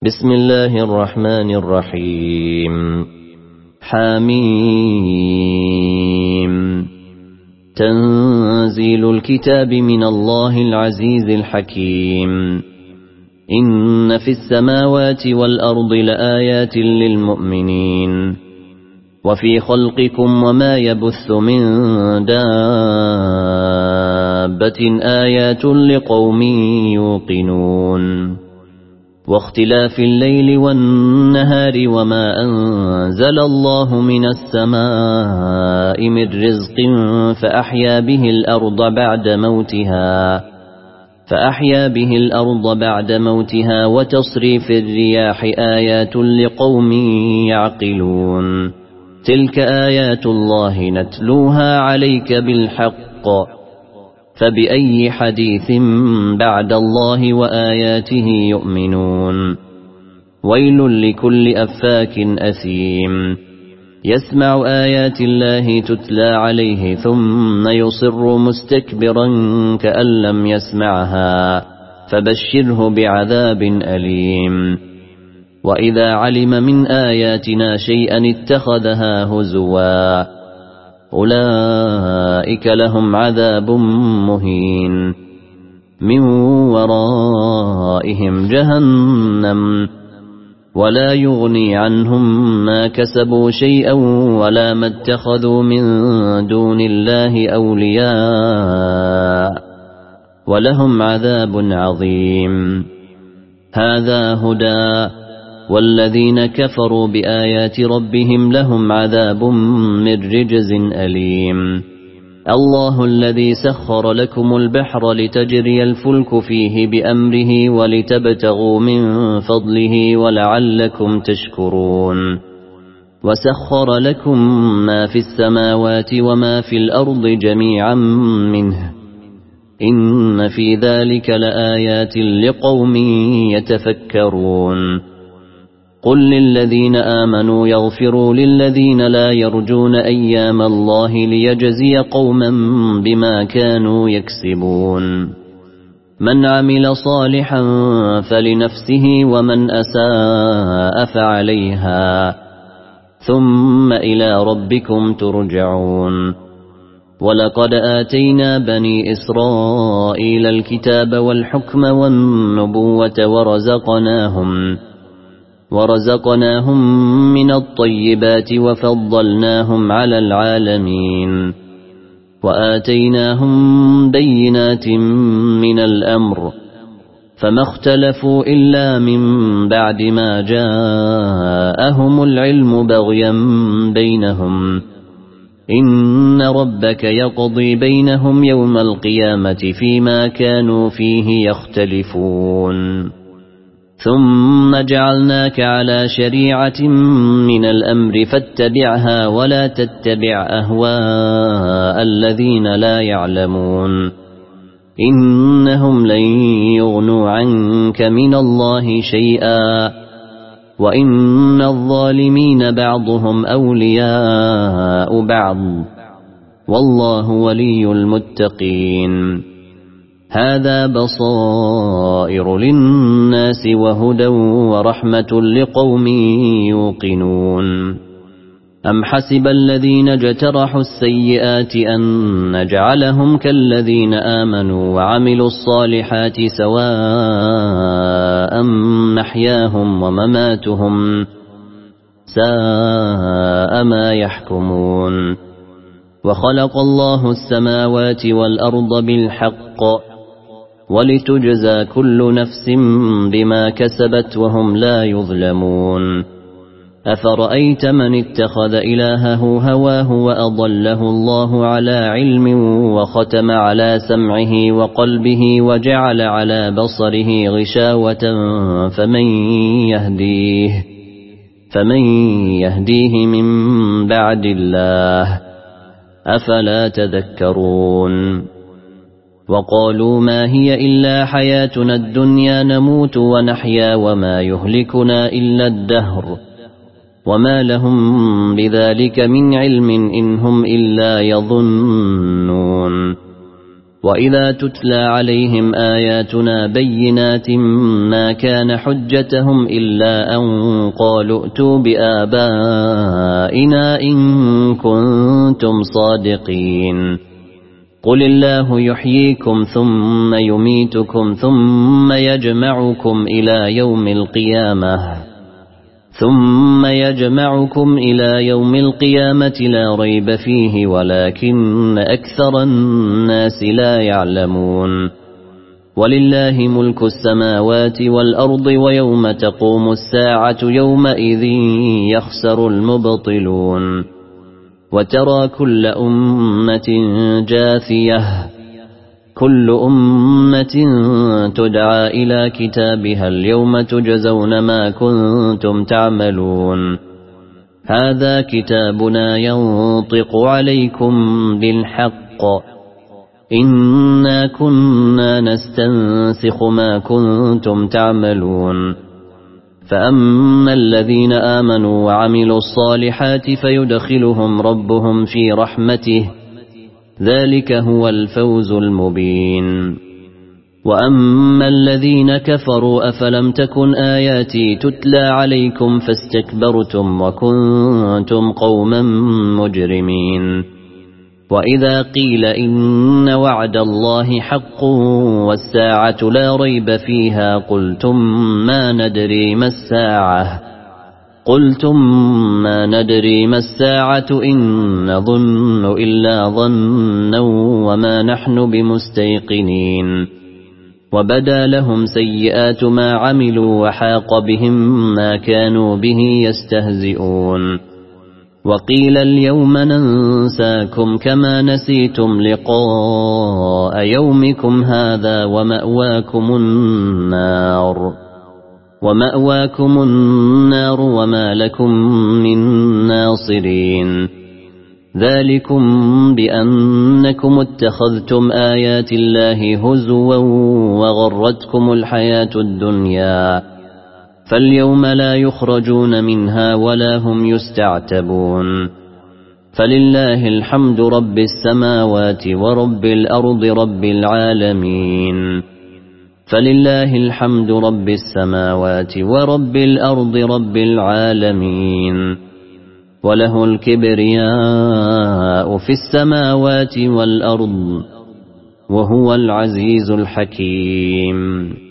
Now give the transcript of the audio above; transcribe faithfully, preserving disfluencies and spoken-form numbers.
بسم الله الرحمن الرحيم. حميم. تنزيل الكتاب من الله العزيز الحكيم. إن في السماوات والأرض لآيات للمؤمنين وفي خلقكم وما يبث من دابة آيات لقوم يوقنون واختلاف الليل والنهار وما أنزل الله من السماء من رزق فأحيا به الأرض بعد موتها فأحيا به الأرض بعد موتها وتصريف الرياح آيات لقوم يعقلون تلك آيات الله نتلوها عليك بالحق فبأي حديث بعد الله وآياته يؤمنون ويل لكل أفاك أثيم يسمع آيات الله تتلى عليه ثم يصر مستكبرا كأن لم يسمعها فبشره بعذاب أليم وإذا علم من آياتنا شيئا اتخذها هزوا أولئك لهم عذاب مهين من ورائهم جهنم ولا يغني عنهم ما كسبوا شيئا ولا ما اتخذوا من دون الله أولياء ولهم عذاب عظيم. هذا هدى والذين كفروا بآيات ربهم لهم عذاب من رجز أليم. الله الذي سخر لكم البحر لتجري الفلك فيه بأمره ولتبتغوا من فضله ولعلكم تشكرون وسخر لكم ما في السماوات وما في الأرض جميعا منه إن في ذلك لآيات لقوم يتفكرون. قل للذين آمنوا يغفروا للذين لا يرجون أيام الله ليجزي قوما بما كانوا يكسبون. من عمل صالحا فلنفسه ومن أساء فعليها ثم إلى ربكم ترجعون. ولقد آتينا بني إسرائيل الكتاب والحكم والنبوة ورزقناهم ورزقناهم من الطيبات وفضلناهم على العالمين وآتيناهم بينات من الأمر فما اختلفوا إلا من بعد ما جاءهم العلم بغيا بينهم إن ربك يقضي بينهم يوم القيامة فيما كانوا فيه يختلفون. ثم جعلناك على شريعة من الأمر فاتبعها ولا تتبع أهواء الذين لا يعلمون إنهم لن يغنوا عنك من الله شيئا وإن الظالمين بعضهم أولياء بعض والله ولي المتقين. هذا بصائر للناس وهدى ورحمة لقوم يوقنون. أم حسب الذين اجترحوا السيئات أن نجعلهم كالذين آمنوا وعملوا الصالحات سواء محياهم ومماتهم ساء ما يحكمون. وخلق الله السماوات والأرض بالحق ولتجزى كل نفس بما كسبت وهم لا يظلمون. أفرأيت من اتخذ إلهه هواه وأضله الله على علم وختم على سمعه وقلبه وجعل على بصره غشاوة فمن يهديه فمن يهديه من بعد الله أفلا تذكرون. وقالوا ما هي إلا حياتنا الدنيا نموت ونحيا وما يهلكنا إلا الدهر وما لهم بذلك من علم إن هم إلا يظنون. وإذا تتلى عليهم آياتنا بينات ما كان حجتهم إلا أن قالوا ائتوا بآبائنا إن كنتم صادقين قل الله يحييكم ثم يميتكم ثم يجمعكم إلى يوم القيامة ثم يجمعكم إلى يوم القيامة لا ريب فيه ولكن أكثر الناس لا يعلمون ولله ملك السماوات والأرض ويوم تقوم الساعة يومئذ يخسر المبطلون وترى كل أمة جاثية كل أمة تدعى إلى كتابها اليوم تجزون ما كنتم تعملون هذا كتابنا ينطق عليكم بالحق إنا كنا نستنسخ ما كنتم تعملون فأما الذين آمنوا وعملوا الصالحات فيدخلهم ربهم في رحمته ذلك هو الفوز المبين وأما الذين كفروا أفلم تكن آياتي تتلى عليكم فاستكبرتم وكنتم قوما مجرمين وإذا قيل إن وعد الله حق والساعة لا ريب فيها قلتم ما ندري ما الساعة قلتم ما ندري ما الساعة إن نظن إلا ظنا وما نحن بمستيقنين وبدا لهم سيئات ما عملوا وحاق بهم ما كانوا به يستهزئون وقيل اليوم ننساكم كما نسيتم لقاء يومكم هذا ومأواكم النار ومأواكم النار وما لكم من ناصرين ذلكم بأنكم اتخذتم آيات الله هزوا وغرتكم الحياة الدنيا فاليوم لا يخرجون منها ولا هم يستعتبون فلله الحمد رب السماوات ورب الأرض رب العالمين فلله الحمد رب السماوات ورب الأرض رب العالمين وله الكبرياء في السماوات والأرض وهو العزيز الحكيم.